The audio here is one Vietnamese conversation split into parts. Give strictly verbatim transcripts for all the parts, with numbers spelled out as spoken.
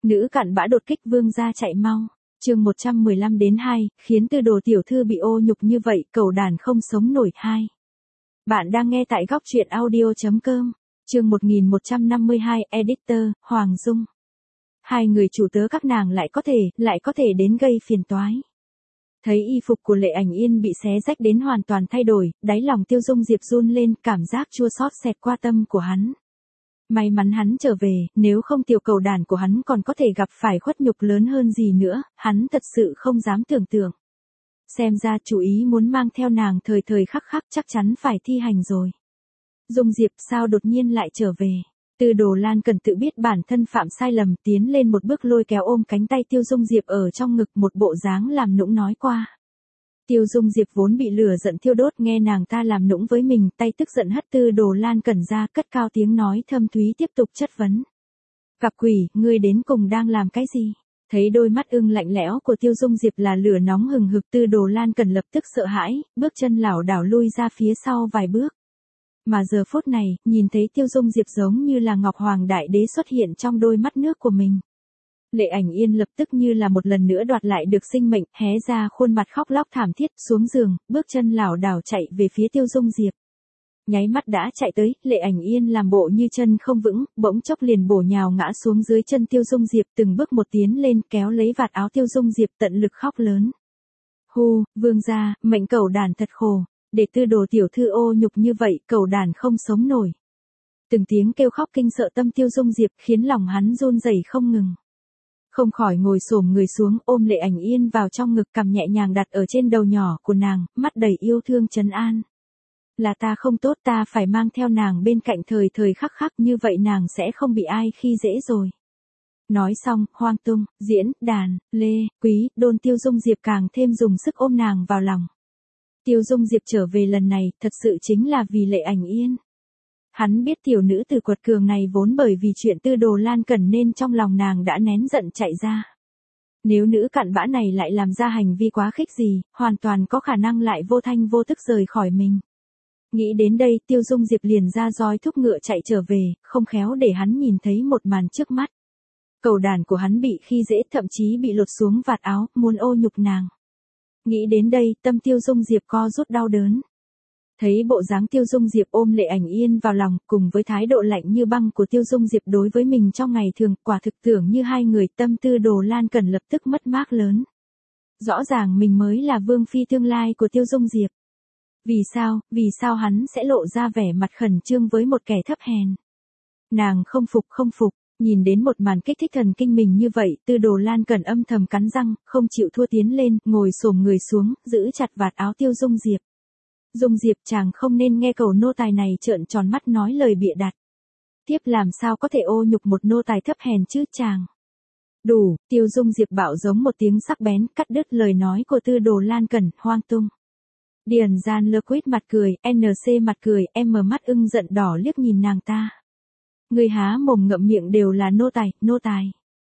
Nữ cặn bã đột kích vương gia chạy mau. Chương một trăm mười lăm đến hai, khiến Tư Đồ tiểu thư bị ô nhục như vậy, cẩu đàn không sống nổi hai. Bạn đang nghe tại góc truyện audio chấm com. Chương một nghìn một trăm năm mươi hai, Editor, Hoàng Dung. Hai người chủ tớ các nàng lại có thể, lại có thể đến gây phiền toái. Thấy y phục của Lệ Ảnh Yên bị xé rách đến hoàn toàn thay đổi, đáy lòng Tiêu Dung Diệp run lên, cảm giác chua xót xẹt qua tâm của hắn. May mắn hắn trở về, nếu không tiểu cẩu đàn của hắn còn có thể gặp phải khuất nhục lớn hơn gì nữa, hắn thật sự không dám tưởng tượng. Xem ra chủ ý muốn mang theo nàng thời thời khắc khắc chắc chắn phải thi hành rồi. Dung Diệp sao đột nhiên lại trở về. Tư Đồ Lan cần tự biết bản thân phạm sai lầm, tiến lên một bước lôi kéo ôm cánh tay Tiêu Dung Diệp ở trong ngực, một bộ dáng làm nũng nói qua. Tiêu Dung Diệp vốn bị lửa giận thiêu đốt, nghe nàng ta làm nũng với mình, tay tức giận hất Tư Đồ Lan Cẩn ra, cất cao tiếng nói thâm thúy tiếp tục chất vấn. Cặp quỷ, ngươi đến cùng đang làm cái gì? Thấy đôi mắt ưng lạnh lẽo của Tiêu Dung Diệp là lửa nóng hừng hực, Tư Đồ Lan Cẩn lập tức sợ hãi, bước chân lảo đảo lui ra phía sau vài bước. Mà giờ phút này, nhìn thấy Tiêu Dung Diệp giống như là Ngọc Hoàng Đại Đế xuất hiện trong đôi mắt nước của mình. Lệ Ảnh Yên lập tức như là một lần nữa đoạt lại được sinh mệnh, hé ra khuôn mặt khóc lóc thảm thiết, xuống giường, bước chân lảo đảo chạy về phía Tiêu Dung Diệp. Nháy mắt đã chạy tới, Lệ Ảnh Yên làm bộ như chân không vững, bỗng chốc liền bổ nhào ngã xuống dưới chân Tiêu Dung Diệp, từng bước một tiến lên kéo lấy vạt áo Tiêu Dung Diệp, tận lực khóc lớn. Hu, vương gia, mệnh cẩu đàn thật khổ, để Tư Đồ tiểu thư ô nhục như vậy, cẩu đàn không sống nổi. Từng tiếng kêu khóc kinh sợ tâm Tiêu Dung Diệp, khiến lòng hắn run rẩy không ngừng. Không khỏi ngồi xổm người xuống, ôm Lệ Ảnh Yên vào trong ngực, cằm nhẹ nhàng đặt ở trên đầu nhỏ của nàng, mắt đầy yêu thương trấn an. Là ta không tốt, ta phải mang theo nàng bên cạnh thời thời khắc khắc, như vậy nàng sẽ không bị ai khi dễ rồi. Nói xong, Hoang Tung, Diễn, Đàn, Lê, Quý, Đôn Tiêu Dung Diệp càng thêm dùng sức ôm nàng vào lòng. Tiêu Dung Diệp trở về lần này, thật sự chính là vì Lệ Ảnh Yên. Hắn biết tiểu nữ tử quật cường này vốn bởi vì chuyện Tư Đồ Lan Cẩn nên trong lòng nàng đã nén giận chạy ra. Nếu nữ cặn bã này lại làm ra hành vi quá khích gì, hoàn toàn có khả năng lại vô thanh vô tức rời khỏi mình. Nghĩ đến đây, Tiêu Dung Diệp liền ra roi thúc ngựa chạy trở về, không khéo để hắn nhìn thấy một màn trước mắt. Cẩu đàn của hắn bị khi dễ, thậm chí bị lột xuống vạt áo, muốn ô nhục nàng. Nghĩ đến đây, tâm Tiêu Dung Diệp co rút đau đớn. Thấy bộ dáng Tiêu Dung Diệp ôm Lệ Ảnh Yên vào lòng, cùng với thái độ lạnh như băng của Tiêu Dung Diệp đối với mình trong ngày thường, quả thực tưởng như hai người, tâm Tư Đồ Lan Cẩn lập tức mất mát lớn. Rõ ràng mình mới là vương phi tương lai của Tiêu Dung Diệp. Vì sao, vì sao hắn sẽ lộ ra vẻ mặt khẩn trương với một kẻ thấp hèn? Nàng không phục không phục, nhìn đến một màn kích thích thần kinh mình như vậy, Tư Đồ Lan Cẩn âm thầm cắn răng, không chịu thua tiến lên, ngồi xổm người xuống, giữ chặt vạt áo Tiêu Dung Diệp. Dung Diệp, chàng không nên nghe cẩu nô tài này trợn tròn mắt nói lời bịa đặt. Tiếp làm sao có thể ô nhục một nô tài thấp hèn chứ chàng. Đủ, Tiêu Dung Diệp bạo giống một tiếng sắc bén, cắt đứt lời nói của Tư Đồ Lan Cẩn, Hoang Tung. Điền Gian Lơ Quýt mặt cười, en xê mặt cười, em mở mắt ưng giận đỏ liếc nhìn nàng ta. Người há mồm ngậm miệng đều là nô tài, nô tài.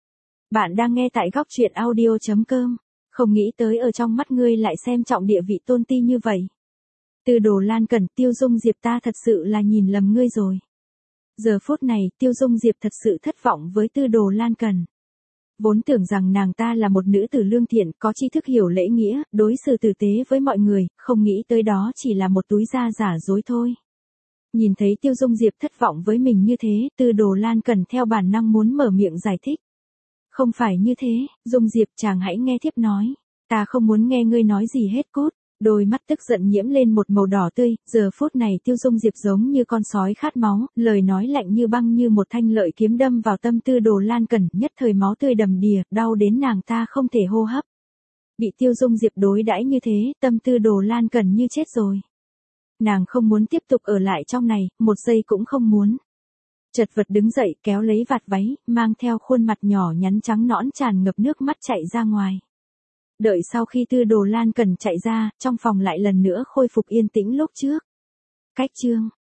Bạn đang nghe tại góc truyện audio chấm com, không nghĩ tới ở trong mắt ngươi lại xem trọng địa vị tôn ti như vậy. Tư Đồ Lan Cẩn, Tiêu Dung Diệp, ta thật sự là nhìn lầm ngươi rồi. Giờ phút này, Tiêu Dung Diệp thật sự thất vọng với Tư Đồ Lan Cẩn. Vốn tưởng rằng nàng ta là một nữ tử lương thiện, có tri thức hiểu lễ nghĩa, đối xử tử tế với mọi người, không nghĩ tới đó chỉ là một túi da giả dối thôi. Nhìn thấy Tiêu Dung Diệp thất vọng với mình như thế, Tư Đồ Lan Cẩn theo bản năng muốn mở miệng giải thích. Không phải như thế, Dung Diệp, chàng hãy nghe thiếp nói. Ta không muốn nghe ngươi nói gì hết cút. Đôi mắt tức giận nhiễm lên một màu đỏ tươi, giờ phút này Tiêu Dung Diệp giống như con sói khát máu, lời nói lạnh như băng như một thanh lợi kiếm đâm vào tâm Tư Đồ Lan Cẩn, nhất thời máu tươi đầm đìa, đau đến nàng ta không thể hô hấp. Bị Tiêu Dung Diệp đối đãi như thế, tâm Tư Đồ Lan Cẩn như chết rồi. Nàng không muốn tiếp tục ở lại trong này, một giây cũng không muốn. Chật vật đứng dậy, kéo lấy vạt váy, mang theo khuôn mặt nhỏ nhắn trắng nõn tràn ngập nước mắt chạy ra ngoài. Đợi sau khi Tư Đồ Lan Cẩn chạy ra, trong phòng lại lần nữa khôi phục yên tĩnh lúc trước. Cách chương